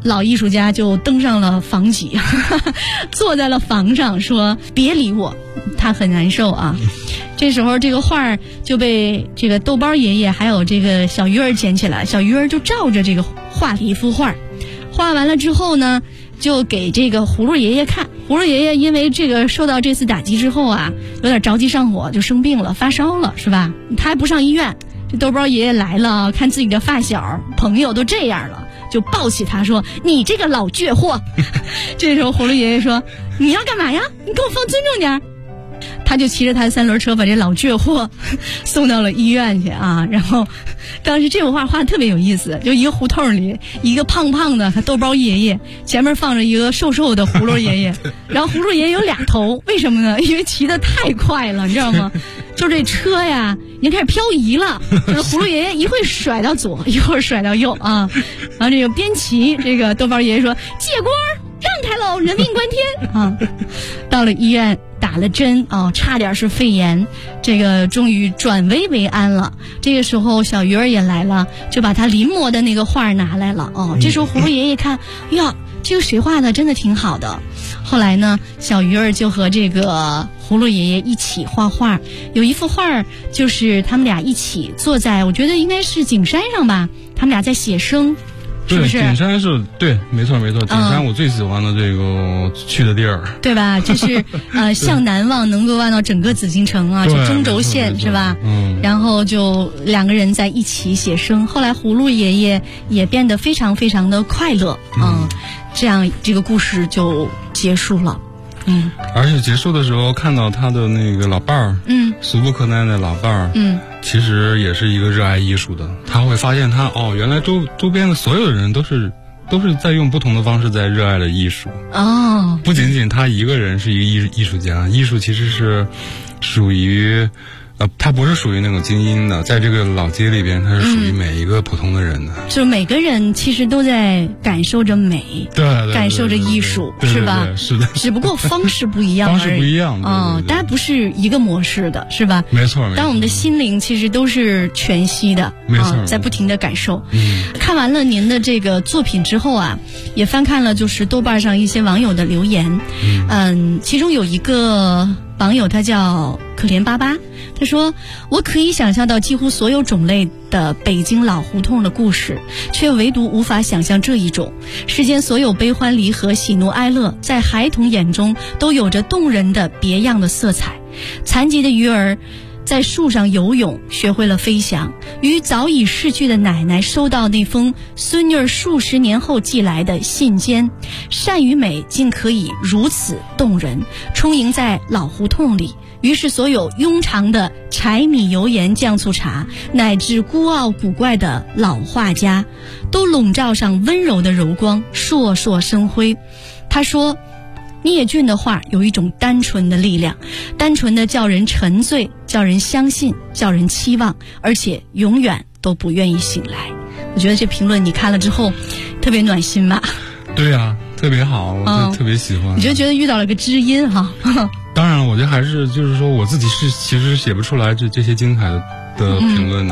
老艺术家就登上了房脊，坐在了房上说别理我，他很难受啊。这时候这个画就被这个豆包爷爷还有这个小鱼儿捡起来，小鱼儿就照着这个画了一幅画，画完了之后呢就给这个葫芦爷爷看。葫芦爷爷因为这个受到这次打击之后啊，有点着急上火，就生病了，发烧了，是吧？他还不上医院。这豆包爷爷来了，看自己的发小朋友都这样了，就抱起他说：“你这个老倔货！”这时候葫芦爷爷说：“你要干嘛呀？你给我放尊重点。”他就骑着他的3轮车把这老倔货送到了医院去啊。然后当时这幅画画得特别有意思，就一个胡同里一个胖胖的豆包爷爷，前面放着一个瘦瘦的葫芦爷爷，然后葫芦爷爷有2头，为什么呢？因为骑得太快了，你知道吗？就这车呀已经开始漂移了，就是葫芦爷爷一会甩到左一会儿甩到右啊。然后这个边骑，这个豆包爷爷说：“借锅让开喽，人命关天啊！”到了医院打了针啊，差点是肺炎，这个终于转危为安了。这个时候小鱼儿也来了，就把他临摹的那个画拿来了哦。这时候葫芦爷爷看，呀，这个谁画的真的挺好的。后来呢，小鱼儿就和这个葫芦爷爷一起画画，有一幅画就是他们俩一起坐在，我觉得应该是景山上吧，他们俩在写生。是不是？ 景山是对，没错。景山我最喜欢的这个去的地儿， 对吧？就是向南望能够望到整个紫禁城啊，就中轴线是吧？然后就2个人在一起写生。后来葫芦爷爷也变得非常非常的快乐这样这个故事就结束了。 而且结束的时候看到他的那个老伴儿，俗不可耐的老伴儿，其实也是一个热爱艺术的。他会发现他原来周边的所有的人都是在用不同的方式在热爱的艺术不仅仅他一个人是一个艺术家，艺术其实是属于他不是属于那种精英的，在这个老街里边，他是属于每一个普通的人的。 就每个人其实都在感受着美， 对， 感受着艺术，是吧？ 对，是的。 只不过方式不一样而已。 方式不一样大家不是一个模式的，是吧？ 没错。 但我们的心灵其实都是全息的， 没错， 在不停的感受。看完了您的这个作品之后啊，也翻看了就是豆瓣上一些网友的留言，其中有一个网友他叫可怜巴巴，他说：“我可以想象到几乎所有种类的北京老胡同的故事，却唯独无法想象这一种。世间所有悲欢离合、喜怒哀乐，在孩童眼中都有着动人的别样的色彩。残疾的鱼儿在树上游泳，学会了飞翔；与早已逝去的奶奶收到那封孙女儿数十年后寄来的信笺，善与美竟可以如此动人，充盈在老胡同里。于是所有庸常的柴米油盐酱醋茶，乃至孤傲古怪的老画家，都笼罩上温柔的柔光，烁烁生辉。”他说，聂俊的画有一种单纯的力量，单纯的叫人沉醉，叫人相信，叫人期望，而且永远都不愿意醒来。我觉得这评论你看了之后特别暖心吧？对啊，特别好，我就特别喜欢。 你觉得遇到了个知音哈？ 当然了，我觉得还是就是说我自己是其实写不出来这些精彩的评论的。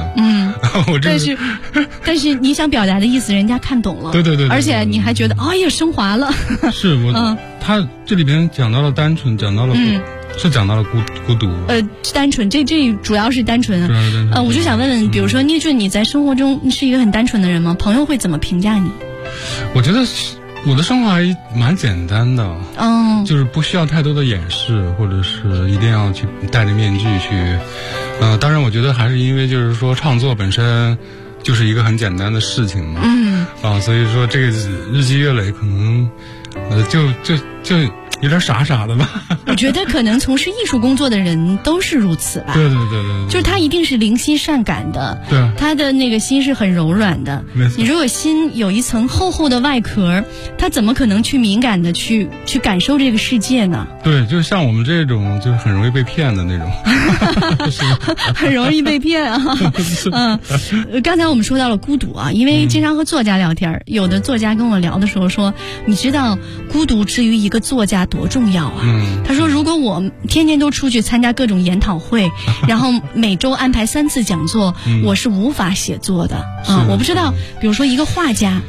但是你想表达的意思人家看懂了。 对， 而且你还觉得哎呀升华了。 是他这里边讲到了单纯，讲到了是讲到了孤独。 单纯，这主要是单纯啊。我就想问问，比如说聂俊，你在生活中是一个很单纯的人吗？朋友会怎么评价你？ 我觉得我的生活还蛮简单的，就是不需要太多的掩饰，或者是一定要去戴着面具去。当然，我觉得还是因为就是说创作本身就是一个很简单的事情嘛，所以说这个日积月累，可能就有点傻的吧。 我觉得可能从事艺术工作的人都是如此吧。 对， 就是他一定是灵心善感的， 对， 他的那个心是很柔软的。你如果心有一层厚厚的外壳，他怎么可能去敏感的去感受这个世界呢？对， 就像我们这种就是很容易被骗的那种。 很容易被骗啊。刚才我们说到了孤独啊，因为经常和作家聊天，有的作家跟我聊的时候说，你知道孤独之于一个作家多重要啊。他说如果我天天都出去参加各种研讨会，然后每周安排3次讲座，我是无法写作的啊。我不知道比如说一个画家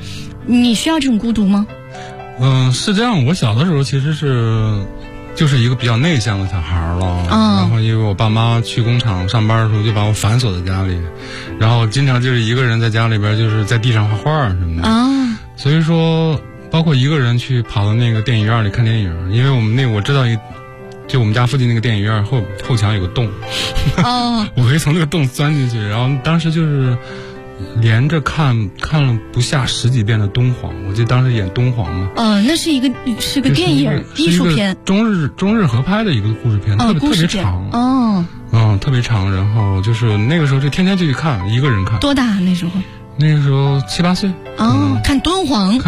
你需要这种孤独吗？ 是这样，我小的时候其实就是一个比较内向的小孩了，然后因为我爸妈去工厂上班的时候就把我反锁在家里，然后经常就是一个人在家里边就是在地上画画什么的所以说包括一个人去跑到那个电影院里看电影，因为我知道就我们家附近那个电影院后墙有个洞我可以从那个洞钻进去，然后当时就是连着看了不下10几遍的东皇，我记得当时演东皇嘛。那是个电影艺术片， 中日合拍的一个故事片，特别长特别长。然后就是那个时候就天天就去看，一个人看。 多大那时候？ 那个时候7、8岁。 看敦煌。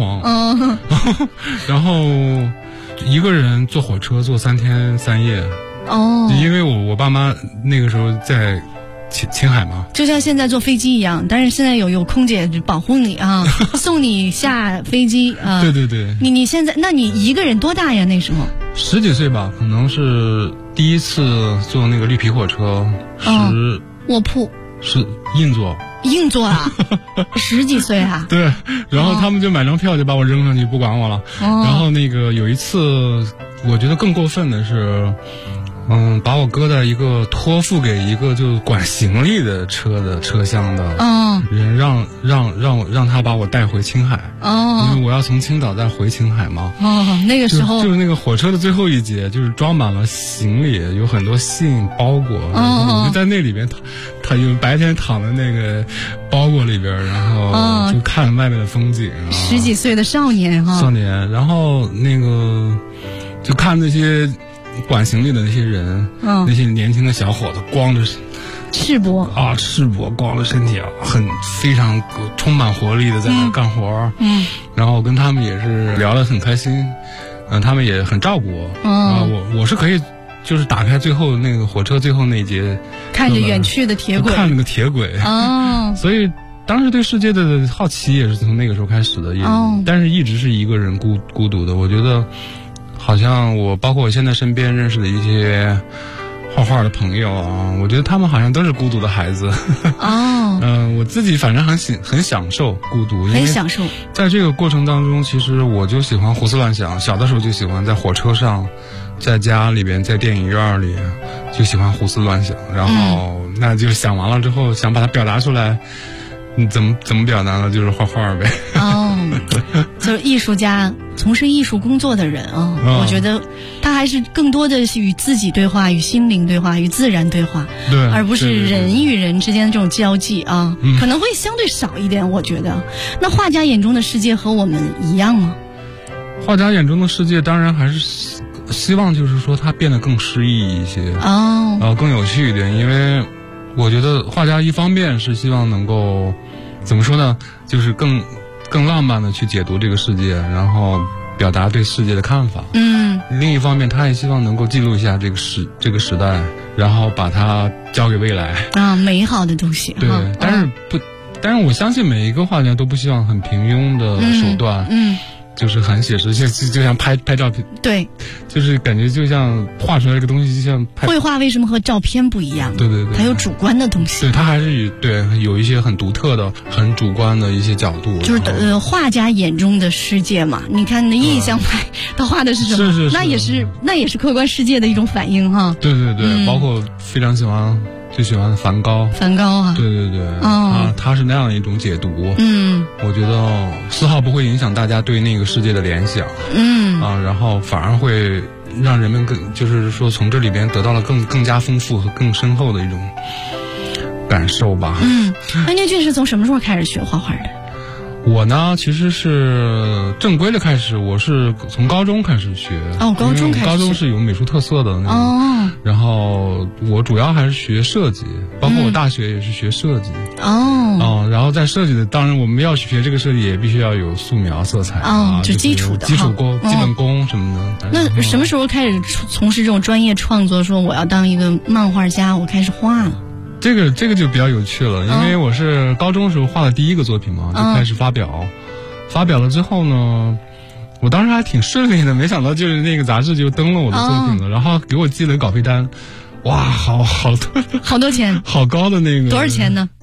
然后一个人坐火车坐3天3夜。因为我爸妈那个时候在青海嘛， 就像现在坐飞机一样，但是现在有空姐保护你送你下飞机对。 你现在，那你一个人多大呀？那时候 10几岁吧，可能是第一次坐那个绿皮火车， 卧铺是硬座啊10几岁啊？ 对，然后他们就买张票就把我扔上去不管我了。然后那个有一次，我觉得更过分的是。把我搁在一个托付给一个就管行李的车厢的人，让他把我带回青海因为我要从青岛再回青海嘛。 那个时候就是那个火车的最后一节，就是装满了行李，有很多信包裹，然后我就在那里边他就白天躺在那个包裹里边，然后就看外面的风景。 10几岁的少年， 然后那个就看那些管行李的那些人，那些年轻的小伙子，光着赤膊光着身体非常充满活力的在那干活。然后跟他们也是聊得很开心，他们也很照顾我。我是可以就是打开最后那个火车最后那一节， 看着远去的铁轨， 看那个铁轨所以当时对世界的好奇也是从那个时候开始的，但是一直是一个人孤独的。我觉得好像包括我现在身边认识的一些画画的朋友我觉得他们好像都是孤独的孩子我自己反正很享受孤独， 很享受。 在这个过程当中，其实我就喜欢胡思乱想，小的时候就喜欢在火车上，在家里边，在电影院里就喜欢胡思乱想，然后那就想完了之后想把它表达出来。怎么表达呢？就是画画呗。 就是艺术家，从事艺术工作的人我觉得他还是更多的是与自己对话，与心灵对话，与自然对话， 对， 而不是人与人之间的这种交际可能会相对少一点。我觉得，那画家眼中的世界和我们一样吗？ 画家眼中的世界当然还是希望就是说它变得更诗意一些更有趣一点，因为我觉得画家一方面是希望能够怎么说呢，就是更浪漫的去解读这个世界，然后表达对世界的看法。另一方面他也希望能够记录一下这个时代，然后把它交给未来美好的东西。 对，但是我相信每一个画家都不希望很平庸的手段。就是很写实，就像拍照片， 对， 就是感觉就像画出来一个东西，就像绘画为什么和照片不一样？ 对， 它有主观的东西， 对，它还是有一些很独特的、很主观的一些角度， 就是画家眼中的世界嘛。你看那印象派，他画的是什么？ 是， 那也是客观世界的一种反应哈。 对，包括非常最喜欢梵高对，他是那样的一种解读。我觉得丝毫不会影响大家对那个世界的联想。然后反而会让人们就是说从这里边得到了更加丰富和更深厚的一种感受吧。 安建俊是从什么时候开始学画画的？ 我呢，其实是正规的开始，我是从高中开始学。 高中开始学， 高中是有美术特色的那种。然后我主要还是学设计，包括我大学也是学设计。然后在设计的，当然我们要学这个设计，也必须要有素描、色彩就基础的基本功什么的。 那什么时候开始从事这种专业创作？说我要当一个漫画家，我开始画了。 这个就比较有趣了，因为我是高中的时候画的第一个作品嘛，就开始发表了之后呢，我当时还挺顺利的，没想到就是那个杂志就登了我的作品了，然后给我寄了稿费单，哇，好多钱， 好高的那个， 多少钱呢？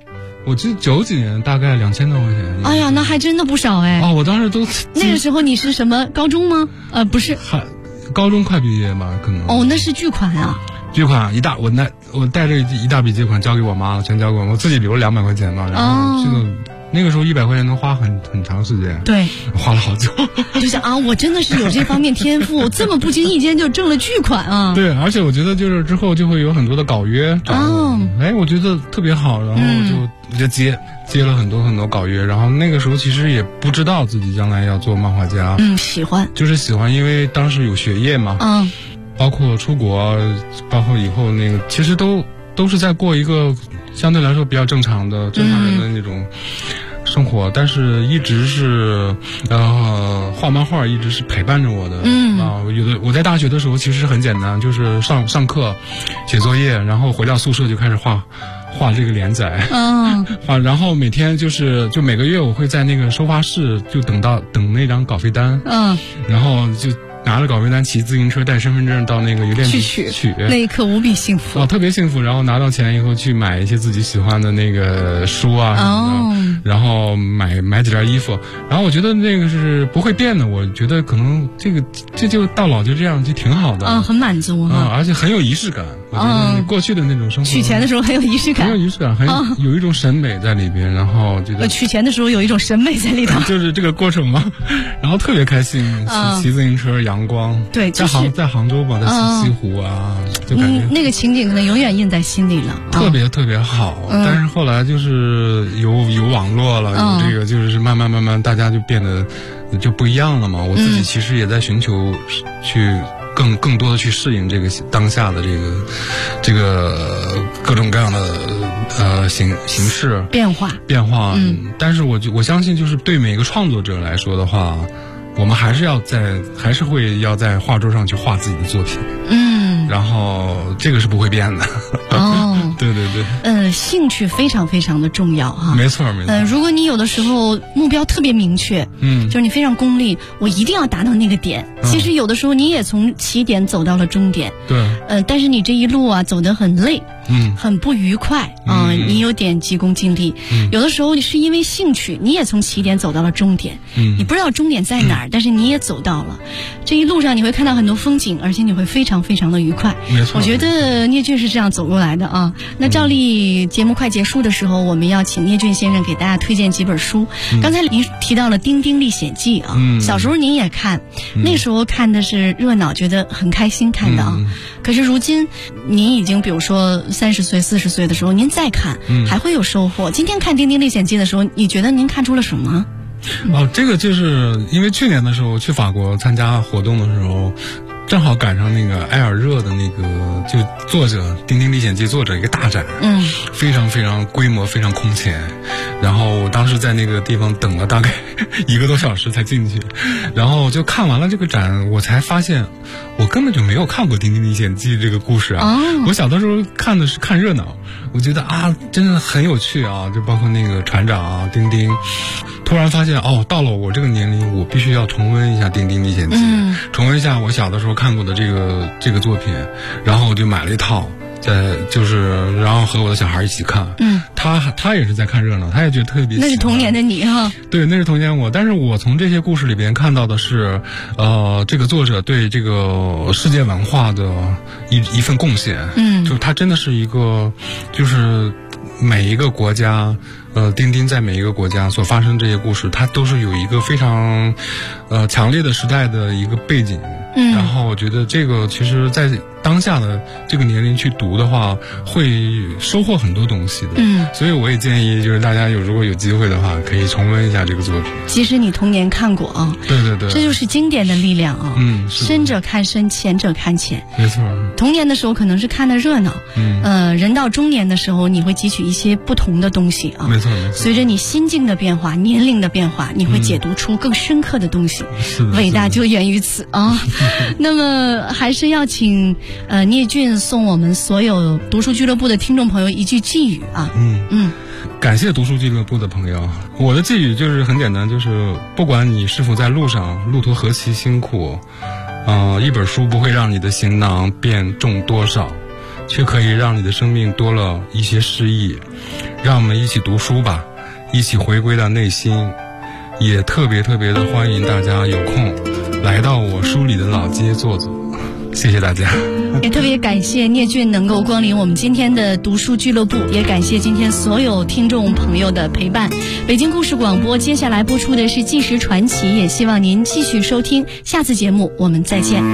我记得90几年大概2000多块钱。 哎呀，那还真的不少哎。 哦，我当时都那个时候你是什么高中吗？不是， 高中快毕业吧，可能。 哦，那是巨款啊！ 巨款我带着一大笔巨款交给我妈了，全交给我自己留了200块钱嘛，然后这个。那个时候100块钱能花很长时间， 对， 花了好久。 就想啊，我真的是有这方面天赋，这么不经意间就挣了巨款啊！ 对，而且我觉得就是之后就会有很多的稿约，我觉得特别好，然后我就接了很多稿约，然后那个时候其实也不知道自己将来要做漫画家， 喜欢， 就是喜欢，因为当时有学业嘛，包括出国，包括以后那个，其实都是在过一个相对来说比较正常人的那种生活，但是一直是画漫画一直是陪伴着我的。我在大学的时候其实很简单，就是上课写作业，然后回到宿舍就开始画这个连载。然后每天就每个月我会在那个收发室就等那张稿费单。然后就拿着稿费单骑自行车带身份证到那个邮电局取， 那一刻无比幸福， 特别幸福。然后拿到钱以后去买一些自己喜欢的那个书啊什么的，然后买几件衣服。然后我觉得那个是不会变的，我觉得可能这就到老就这样就挺好的很满足而且很有仪式感。我觉得你过去的那种生活， 取钱的时候很有仪式感， 有一种审美在里边。然后觉得取钱的时候有一种审美在里头， 就是这个过程嘛。然后特别开心，骑自行车。阳光对， 在杭州吧，在西湖啊，就感觉那个情景可能永远印在心里了， 特别特别好。但是后来就是有网络了，有这个就是慢慢大家就变得就不一样了嘛。我自己其实也在寻求去更多的去适应这个当下的这个各种各样的形式变化。 但是我相信，就是对每个创作者来说的话。我们还是要在画桌上去画自己的作品，然后这个是不会变的。对对对， 兴趣非常非常的重要哈。 没错。 如果你有的时候目标特别明确，就是你非常功利，我一定要达到那个点。其实有的时候你也从起点走到了终点， 对， 但是你这一路啊走得很累。很不愉快你有点急功近利。有的时候你是因为兴趣，你也从起点走到了终点。你不知道终点在哪儿，但是你也走到了。这一路上你会看到很多风景，而且你会非常非常的愉快。 没错， 我觉得聂俊是这样走过来的啊。那照例节目快结束的时候，我们要请聂俊先生给大家推荐几本书。刚才您提到了《丁丁历险记》啊，小时候您也看，那时候看的是热闹，觉得很开心看的啊。可是如今您已经比如说30岁40岁的时候，您再看还会有收获。今天看《丁丁历险记》的时候，你觉得您看出了什么？ 这个就是因为去年的时候去法国参加活动的时候，正好赶上那个埃尔热的那个就作者《丁丁历险记》作者一个大展，非常非常规模非常空前。然后我当时在那个地方等了大概1个多小时才进去，然后就看完了这个展，我才发现我根本就没有看过《丁丁历险记》这个故事啊。我小的时候看的是看热闹，我觉得真的很有趣啊，就包括那个船长啊丁丁。突然发现到了我这个年龄，我必须要重温一下《丁丁历险记》，重温一下我小的时候看过的这个作品，然后我就买了一套，然后和我的小孩一起看。他也是在看热闹，他也觉得特别喜欢。 那是童年的你哈。 对，那是童年我。但是我从这些故事里边看到的是，这个作者对这个世界文化的一份贡献。就是他真的是一个，就是每一个国家。丁丁在每一个国家所发生这些故事，它都是有一个非常强烈的时代的一个背景。然后我觉得这个其实在当下的这个年龄去读的话，会收获很多东西的。所以我也建议就是大家如果有机会的话，可以重温一下这个作品。 即使你童年看过啊， 对对对， 这就是经典的力量啊。深者看深，浅者看浅。 没错。 童年的时候可能是看的热闹，人到中年的时候，你会汲取一些不同的东西啊。 没错。 随着你心境的变化，年龄的变化，你会解读出更深刻的东西。伟大就源于此啊。那么还是要请聂俊送我们所有读书俱乐部的听众朋友一句寄语啊。 感谢读书俱乐部的朋友，我的寄语就是很简单，就是不管你是否在路上，路途何其辛苦，一本书不会让你的行囊变重多少， 却可以让你的生命多了一些诗意。让我们一起读书吧，一起回归到内心。也特别的欢迎大家有空来到我书里的老街坐坐，谢谢大家。 也特别感谢聂俊能够光临我们今天的读书俱乐部，也感谢今天所有听众朋友的陪伴。北京故事广播接下来播出的是《纪实传奇》，也希望您继续收听，下次节目我们再见。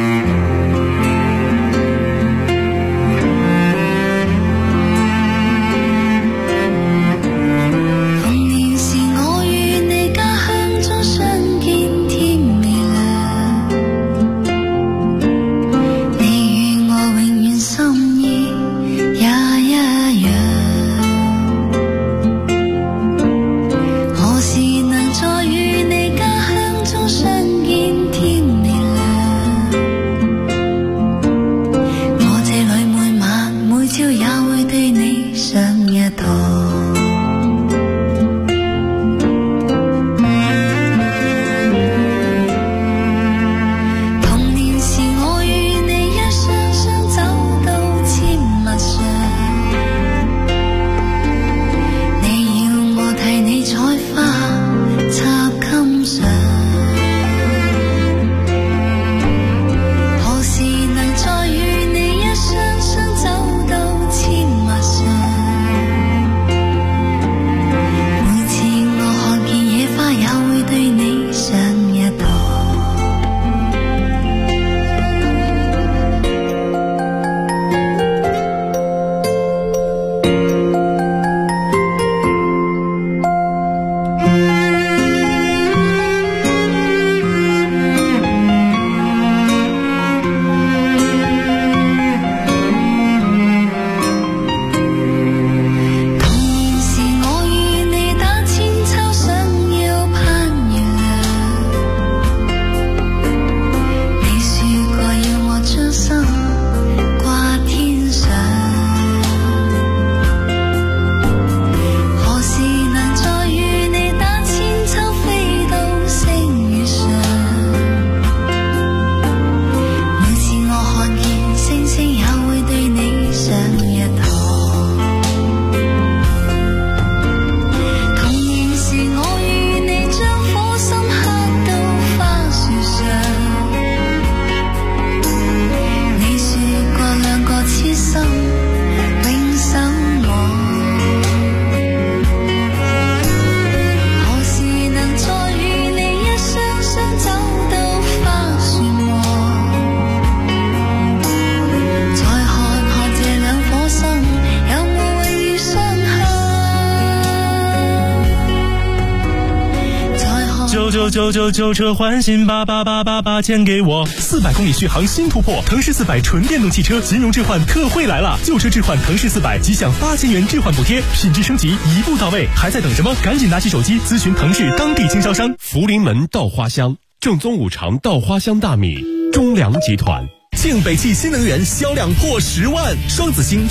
999车换新88888钱给我，400公里续航新突破，腾势400纯电动汽车金融置换特惠来了，旧车置换腾势400即享8000元置换补贴，品质升级一步到位，还在等什么？赶紧拿起手机咨询腾势当地经销商。 福临门稻花香，正宗五常稻花香大米，中粮集团。 庆北汽新能源销量破10万，双子星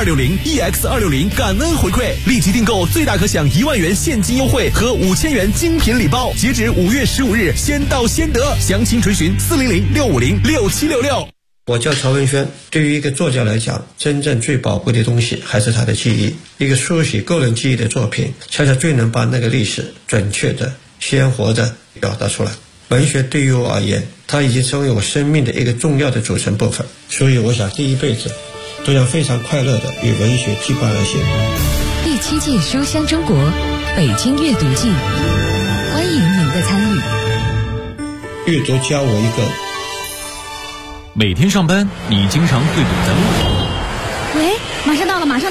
EU260、EX260 感恩回馈，立即订购最大可享1万元现金优惠和5000元精品礼包，截止5月15日，先到先得，详情垂询400-650-6766。 我叫曹文轩。对于一个作家来讲，真正最宝贵的东西还是他的记忆。一个书写个人记忆的作品，恰恰最能把那个历史准确的、鲜活的表达出来。文学对于我而言，它已经成为我生命的一个重要的组成部分，所以我想第一辈子都要非常快乐的与文学羁绊而行。 第7届书香中国北京阅读季，欢迎您的参与。 阅读教我一个。 每天上班，你经常会堵在路上。 喂，马上到了，马上到了。